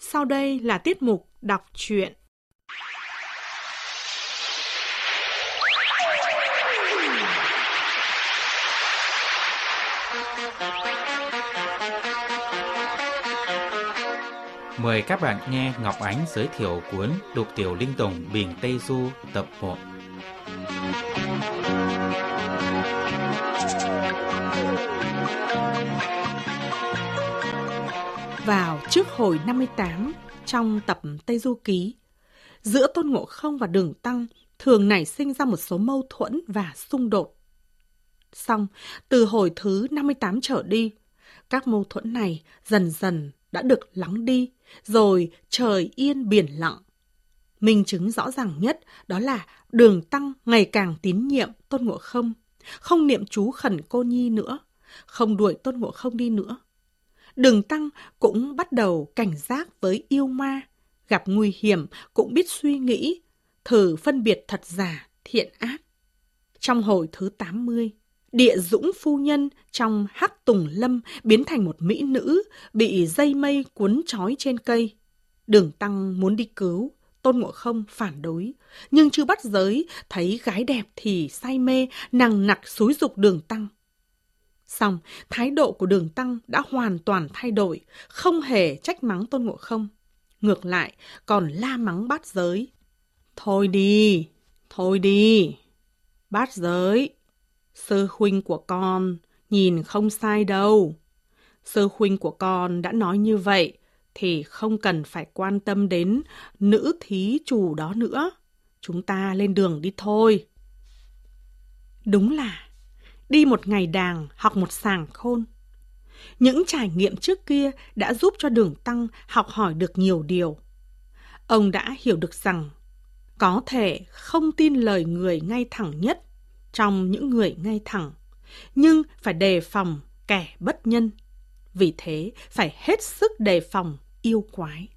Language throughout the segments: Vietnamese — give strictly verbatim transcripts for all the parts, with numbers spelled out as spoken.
Sau đây là tiết mục đọc truyện. Mời các bạn nghe Ngọc Ánh giới thiệu cuốn Lục Tiểu Linh Tùng Bình Tây Du tập một. Vào trước hồi năm mươi tám, trong tập Tây Du Ký, giữa Tôn Ngộ Không và Đường Tăng thường nảy sinh ra một số mâu thuẫn và xung đột. Song, từ hồi thứ năm mươi tám trở đi, các mâu thuẫn này dần dần đã được lắng đi, rồi trời yên biển lặng. Minh chứng rõ ràng nhất đó là Đường Tăng ngày càng tín nhiệm Tôn Ngộ Không, không niệm chú khẩn cô nhi nữa, không đuổi Tôn Ngộ Không đi nữa. Đường Tăng cũng bắt đầu cảnh giác với yêu ma, gặp nguy hiểm cũng biết suy nghĩ, thử phân biệt thật giả, thiện ác. Trong hồi thứ tám mươi, Địa Dũng phu nhân trong Hắc Tùng Lâm biến thành một mỹ nữ, bị dây mây cuốn trói trên cây. Đường Tăng muốn đi cứu, Tôn Ngộ Không phản đối, nhưng Chư Bát Giới thấy gái đẹp thì say mê, nằng nặc xúi giục Đường Tăng. Song, thái độ của Đường Tăng đã hoàn toàn thay đổi, không hề trách mắng Tôn Ngộ Không. Ngược lại, còn la mắng Bát Giới. Thôi đi, thôi đi, Bát Giới, sư huynh của con nhìn không sai đâu. Sư huynh của con đã nói như vậy, thì không cần phải quan tâm đến nữ thí chủ đó nữa. Chúng ta lên đường đi thôi. Đúng là đi một ngày đàng, học một sàng khôn. Những trải nghiệm trước kia đã giúp cho Đường Tăng học hỏi được nhiều điều. Ông đã hiểu được rằng có thể không tin lời người ngay thẳng nhất trong những người ngay thẳng, nhưng phải đề phòng kẻ bất nhân. Vì thế phải hết sức đề phòng yêu quái.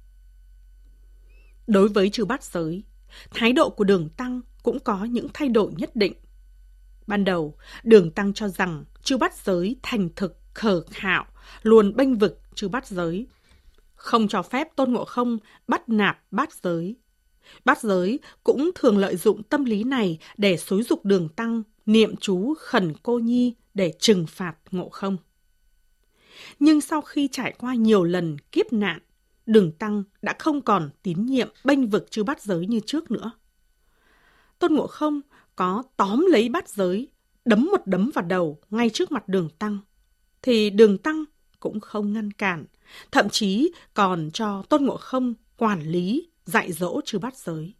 Đối với Chư Bát Giới, thái độ của Đường Tăng cũng có những thay đổi nhất định. Ban đầu, Đường Tăng cho rằng Chư Bát Giới thành thực, khờ khạo, luôn bênh vực Chư Bát Giới, không cho phép Tôn Ngộ Không bắt nạt Bát Giới. Bát Giới cũng thường lợi dụng tâm lý này để xúi giục Đường Tăng niệm chú khẩn cô nhi để trừng phạt Ngộ Không. Nhưng sau khi trải qua nhiều lần kiếp nạn, Đường Tăng đã không còn tín nhiệm bênh vực Chư Bát Giới như trước nữa. Tôn Ngộ Không có tóm lấy Bát Giới, đấm một đấm vào đầu ngay trước mặt Đường Tăng, thì Đường Tăng cũng không ngăn cản, thậm chí còn cho Tôn Ngộ Không quản lý, dạy dỗ Chư Bát Giới.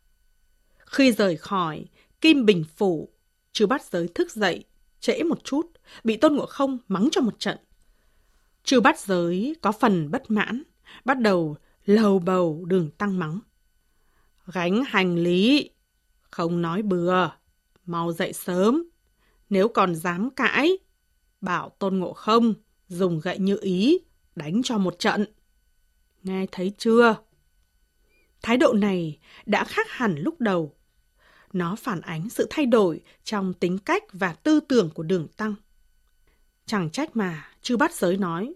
Khi rời khỏi Kim Bình Phủ, Chư Bát Giới thức dậy trễ một chút, bị Tôn Ngộ Không mắng cho một trận. Chư Bát Giới có phần bất mãn, bắt đầu lầu bầu Đường Tăng mắng. Gánh hành lý, không nói bừa, mau dậy sớm. Nếu còn dám cãi, bảo Tôn Ngộ Không dùng gậy Như Ý đánh cho một trận. Nghe thấy chưa? Thái độ này đã khác hẳn lúc đầu. Nó phản ánh sự thay đổi trong tính cách và tư tưởng của Đường Tăng. Chẳng trách mà Chư Bát Giới nói: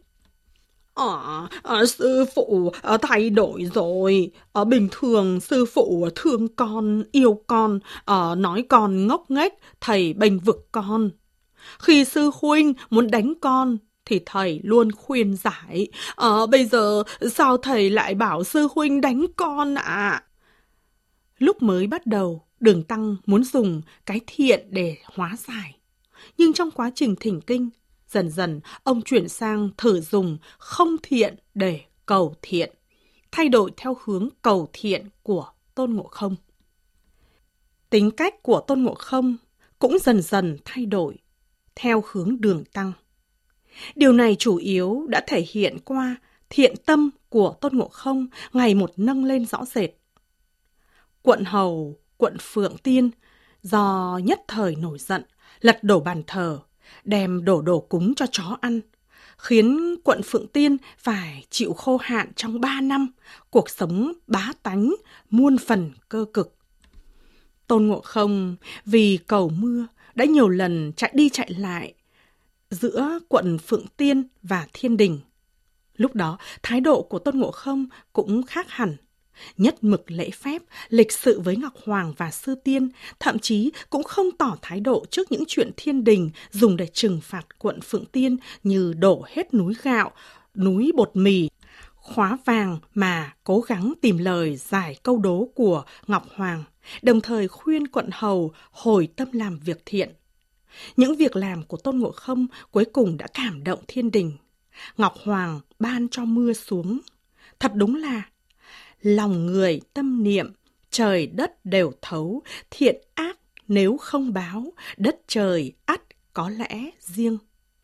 À, à, sư phụ à, thay đổi rồi. À, bình thường sư phụ thương con, yêu con, à, nói con ngốc nghếch, thầy bênh vực con. Khi sư huynh muốn đánh con thì thầy luôn khuyên giải. À, bây giờ sao thầy lại bảo sư huynh đánh con ạ? À? Lúc mới bắt đầu, Đường Tăng muốn dùng cái thiện để hóa giải. Nhưng trong quá trình thỉnh kinh, dần dần ông chuyển sang thử dùng không thiện để cầu thiện, thay đổi theo hướng cầu thiện của Tôn Ngộ Không. Tính cách của Tôn Ngộ Không cũng dần dần thay đổi theo hướng Đường Tăng. Điều này chủ yếu đã thể hiện qua thiện tâm của Tôn Ngộ Không ngày một nâng lên rõ rệt. Quận hầu, quận Phượng Tiên do nhất thời nổi giận, lật đổ bàn thờ, đem đổ đồ cúng cho chó ăn, khiến quận Phượng Tiên phải chịu khô hạn trong ba năm, cuộc sống bá tánh, muôn phần cơ cực. Tôn Ngộ Không vì cầu mưa đã nhiều lần chạy đi chạy lại giữa quận Phượng Tiên và Thiên Đình. Lúc đó, thái độ của Tôn Ngộ Không cũng khác hẳn. Nhất mực lễ phép, lịch sự với Ngọc Hoàng và Sư Tiên, thậm chí cũng không tỏ thái độ trước những chuyện thiên đình dùng để trừng phạt quận Phượng Tiên như đổ hết núi gạo, núi bột mì, khóa vàng, mà cố gắng tìm lời giải câu đố của Ngọc Hoàng, đồng thời khuyên quận hầu hồi tâm làm việc thiện. Những việc làm của Tôn Ngộ Không cuối cùng đã cảm động thiên đình. Ngọc Hoàng ban cho mưa xuống. Thật đúng là lòng người tâm niệm, trời đất đều thấu, thiện ác nếu không báo, đất trời ắt có lẽ riêng.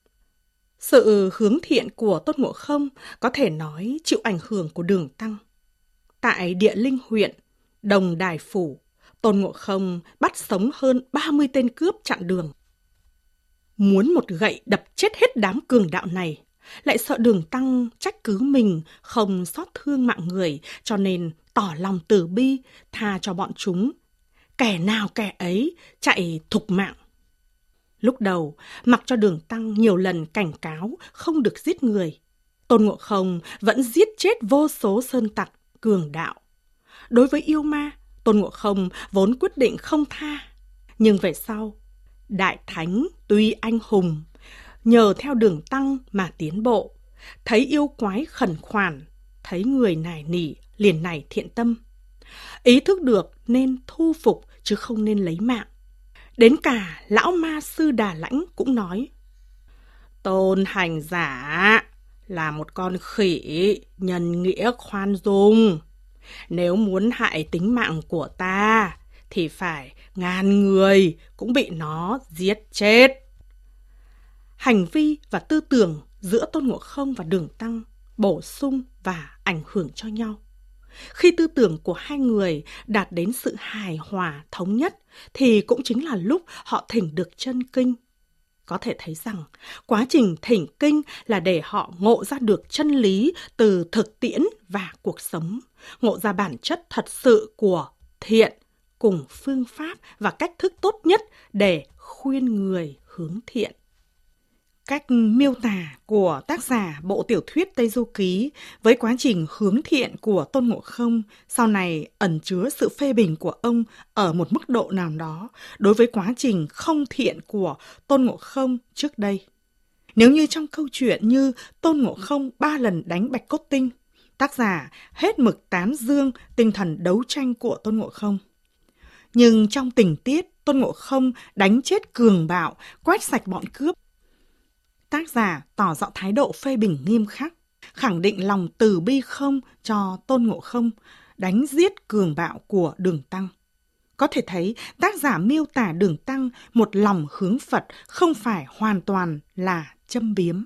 Sự hướng thiện của Tôn Ngộ Không có thể nói chịu ảnh hưởng của Đường Tăng. Tại Địa Linh huyện, Đồng Đài Phủ, Tôn Ngộ Không bắt sống hơn ba mươi tên cướp chặn đường. Muốn một gậy đập chết hết đám cường đạo này, lại sợ Đường Tăng trách cứ mình không xót thương mạng người, cho nên tỏ lòng từ bi, tha cho bọn chúng. Kẻ nào kẻ ấy chạy thục mạng. Lúc đầu, mặc cho Đường Tăng nhiều lần cảnh cáo không được giết người, Tôn Ngộ Không vẫn giết chết vô số sơn tặc, cường đạo. Đối với yêu ma, Tôn Ngộ Không vốn quyết định không tha. Nhưng về sau, Đại Thánh tuy anh hùng, nhờ theo Đường Tăng mà tiến bộ, thấy yêu quái khẩn khoản, thấy người nài nỉ, liền nảy thiện tâm. Ý thức được nên thu phục chứ không nên lấy mạng. Đến cả lão ma sư Đà Lãnh cũng nói: Tôn hành giả là một con khỉ, nhân nghĩa khoan dung. Nếu muốn hại tính mạng của ta, thì phải ngàn người cũng bị nó giết chết. Hành vi và tư tưởng giữa Tôn Ngộ Không và Đường Tăng bổ sung và ảnh hưởng cho nhau. Khi tư tưởng của hai người đạt đến sự hài hòa thống nhất, thì cũng chính là lúc họ thỉnh được chân kinh. Có thể thấy rằng, quá trình thỉnh kinh là để họ ngộ ra được chân lý từ thực tiễn và cuộc sống, ngộ ra bản chất thật sự của thiện, cùng phương pháp và cách thức tốt nhất để khuyên người hướng thiện. Cách miêu tả của tác giả bộ tiểu thuyết Tây Du Ký với quá trình hướng thiện của Tôn Ngộ Không sau này ẩn chứa sự phê bình của ông ở một mức độ nào đó đối với quá trình không thiện của Tôn Ngộ Không trước đây. Nếu như trong câu chuyện như Tôn Ngộ Không ba lần đánh Bạch Cốt Tinh, tác giả hết mực tán dương tinh thần đấu tranh của Tôn Ngộ Không. Nhưng trong tình tiết Tôn Ngộ Không đánh chết cường bạo, quét sạch bọn cướp, tác giả tỏ rõ thái độ phê bình nghiêm khắc, khẳng định lòng từ bi không cho Tôn Ngộ Không đánh giết cường bạo của Đường Tăng. Có thể thấy tác giả miêu tả Đường Tăng một lòng hướng Phật không phải hoàn toàn là châm biếm.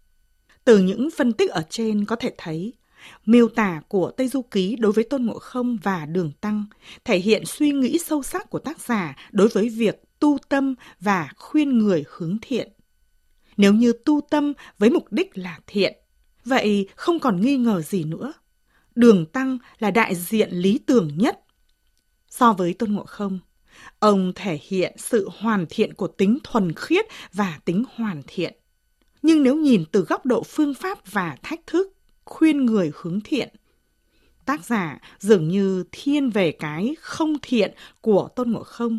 Từ những phân tích ở trên có thể thấy, miêu tả của Tây Du Ký đối với Tôn Ngộ Không và Đường Tăng thể hiện suy nghĩ sâu sắc của tác giả đối với việc tu tâm và khuyên người hướng thiện. Nếu như tu tâm với mục đích là thiện, vậy không còn nghi ngờ gì nữa. Đường Tăng là đại diện lý tưởng nhất. So với Tôn Ngộ Không, ông thể hiện sự hoàn thiện của tính thuần khiết và tính hoàn thiện. Nhưng nếu nhìn từ góc độ phương pháp và thách thức, khuyên người hướng thiện, tác giả dường như thiên về cái không thiện của Tôn Ngộ Không.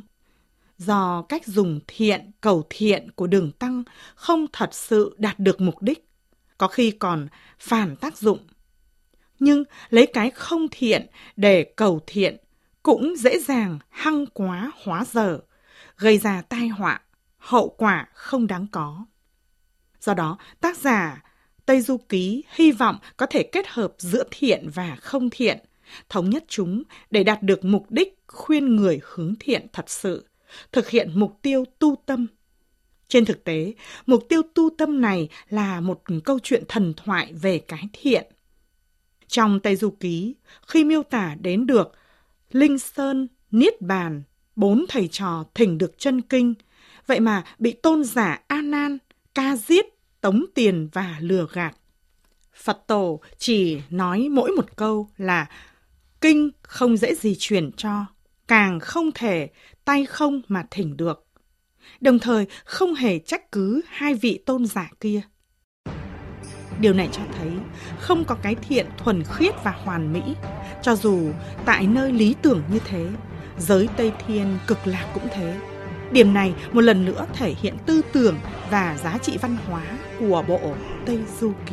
Do cách dùng thiện, cầu thiện của Đường Tăng không thật sự đạt được mục đích, có khi còn phản tác dụng. Nhưng lấy cái không thiện để cầu thiện cũng dễ dàng hăng quá hóa dở, gây ra tai họa, hậu quả không đáng có. Do đó, tác giả Tây Du Ký hy vọng có thể kết hợp giữa thiện và không thiện, thống nhất chúng để đạt được mục đích khuyên người hướng thiện thật sự, thực hiện mục tiêu tu tâm. Trên thực tế, mục tiêu tu tâm này là một câu chuyện thần thoại về cái thiện. Trong Tây Du Ký, khi miêu tả đến được Linh Sơn, Niết Bàn, bốn thầy trò thỉnh được chân kinh, vậy mà bị tôn giả A Nan ca giết, tống tiền và lừa gạt. Phật Tổ chỉ nói mỗi một câu là kinh không dễ gì truyền cho, càng không thể tay không mà thỉnh được. Đồng thời không hề trách cứ hai vị tôn giả kia. Điều này cho thấy không có cái thiện thuần khiết và hoàn mỹ. Cho dù tại nơi lý tưởng như thế, giới Tây Thiên cực lạc cũng thế. Điểm này một lần nữa thể hiện tư tưởng và giá trị văn hóa của bộ Tây Du Ký.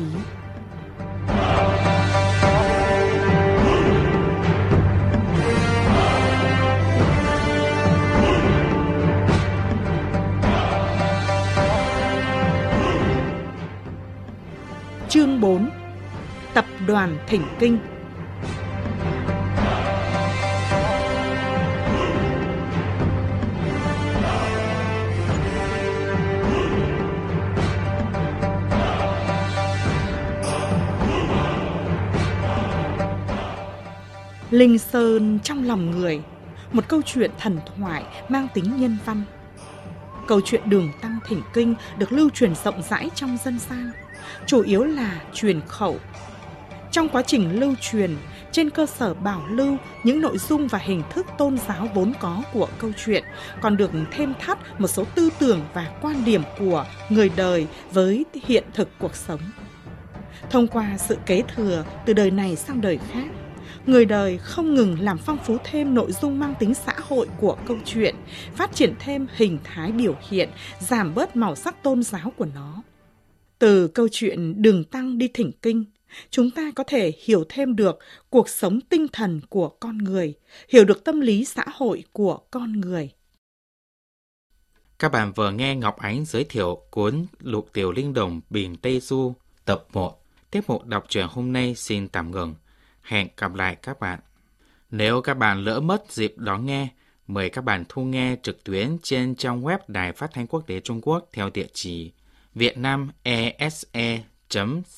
Chương bốn. Tập đoàn Thỉnh Kinh. Linh Sơn trong lòng người, một câu chuyện thần thoại mang tính nhân văn. Câu chuyện Đường Tăng Thỉnh Kinh được lưu truyền rộng rãi trong dân gian, chủ yếu là truyền khẩu. Trong quá trình lưu truyền, trên cơ sở bảo lưu những nội dung và hình thức tôn giáo vốn có của câu chuyện, còn được thêm thắt một số tư tưởng và quan điểm của người đời với hiện thực cuộc sống. Thông qua sự kế thừa từ đời này sang đời khác, người đời không ngừng làm phong phú thêm nội dung mang tính xã hội của câu chuyện, phát triển thêm hình thái biểu hiện, giảm bớt màu sắc tôn giáo của nó. Từ câu chuyện Đường Tăng đi thỉnh kinh, chúng ta có thể hiểu thêm được cuộc sống tinh thần của con người, hiểu được tâm lý xã hội của con người. Các bạn vừa nghe Ngọc Ánh giới thiệu cuốn Lục Tiểu Linh Đồng Biển Tây Du tập một. Tiết mục đọc truyện hôm nay xin tạm ngừng. Hẹn gặp lại các bạn. Nếu các bạn lỡ mất dịp đón nghe, mời các bạn thu nghe trực tuyến trên trang web Đài Phát thanh Quốc tế Trung Quốc theo địa chỉ vietnamese chấm